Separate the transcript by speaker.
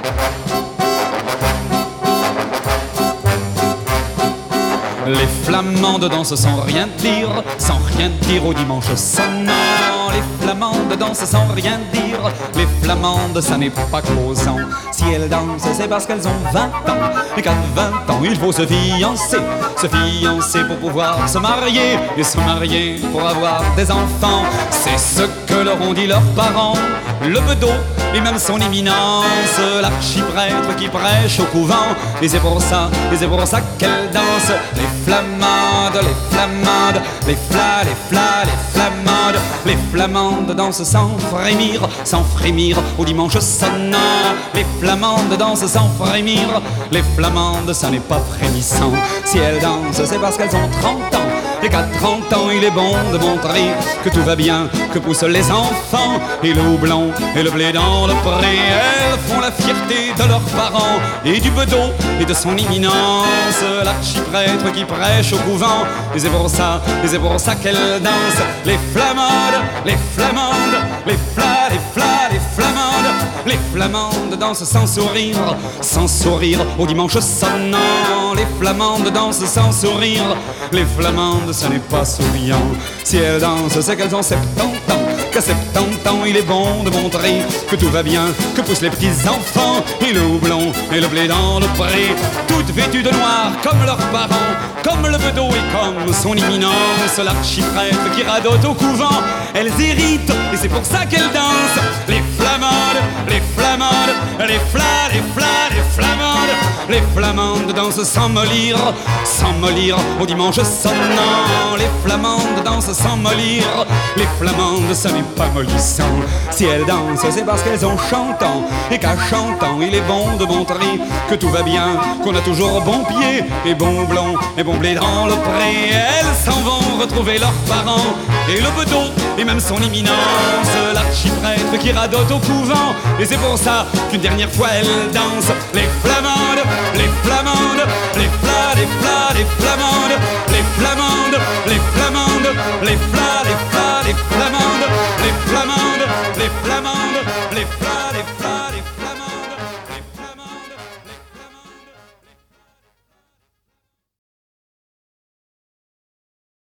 Speaker 1: Les flamandes dansent sans rien dire au dimanche sonnant. Les flamandes dansent sans rien dire, les flamandes ça n'est pas causant. Si elles dansent c'est parce qu'elles ont 20 ans, et qu'à 20 ans il faut se fiancer pour pouvoir se marier, et se marier pour avoir des enfants. C'est ce que leur ont dit leurs parents, le bedeau et même son éminence, l'archiprêtre qui prêche au couvent. Et c'est pour ça qu'elles dansent. Les flamandes, les flamandes, les flamandes. Les flamandes dansent sans frémir au dimanche sonnant. Les flamandes dansent sans frémir, les flamandes ça n'est pas frémissant. Si elles dansent c'est parce qu'elles ont 30 ans, et qu'à 30 ans il est bon de montrer que tout va bien, que poussent les enfants, et le houblon et le blé dans le pré. Elles font la fierté de leurs parents, et du bedeau et de son éminence, l'archiprêtre qui prêche au couvent. Et c'est pour ça qu'elles dansent. Les flamandes, les flamandes, les flamandes. Les flamandes dansent sans sourire au dimanche sonnant. Les flamandes dansent sans sourire, les flamandes ce n'est pas souriant. Si elles dansent c'est qu'elles ont 70 ans, qu'à 70 ans il est bon de montrer que tout va bien, que poussent les petits enfants, et le houblon et le blé dans le pré. Toutes vêtues de noir comme leurs parents, comme le bedeau et comme son imminence, l'archiprêtre qui radote au couvent. Elles héritent et c'est pour ça qu'elles dansent. Les flamandes, les flamandes, les flamandes. Les flamandes dansent sans mollir au dimanche sonnant. Les flamandes dansent sans mollir, les flamandes ce n'est pas mollissant. Si elles dansent c'est parce qu'elles ont chantant, et qu'à chantant il est bon de montrer que tout va bien, qu'on a toujours bon pied et bon blond et bon blé dans le pré. Elles s'en vont retrouver leurs parents, et le bedeau et même son imminence, l'archiprêtre qui radote au couvent. Et c'est pour ça qu'une dernière fois elles dansent. Les flamandes, les flamandes, les flamandes, les flamandes, les flamandes, les flamandes, les flamandes, les flamandes, les flamandes, les flamandes.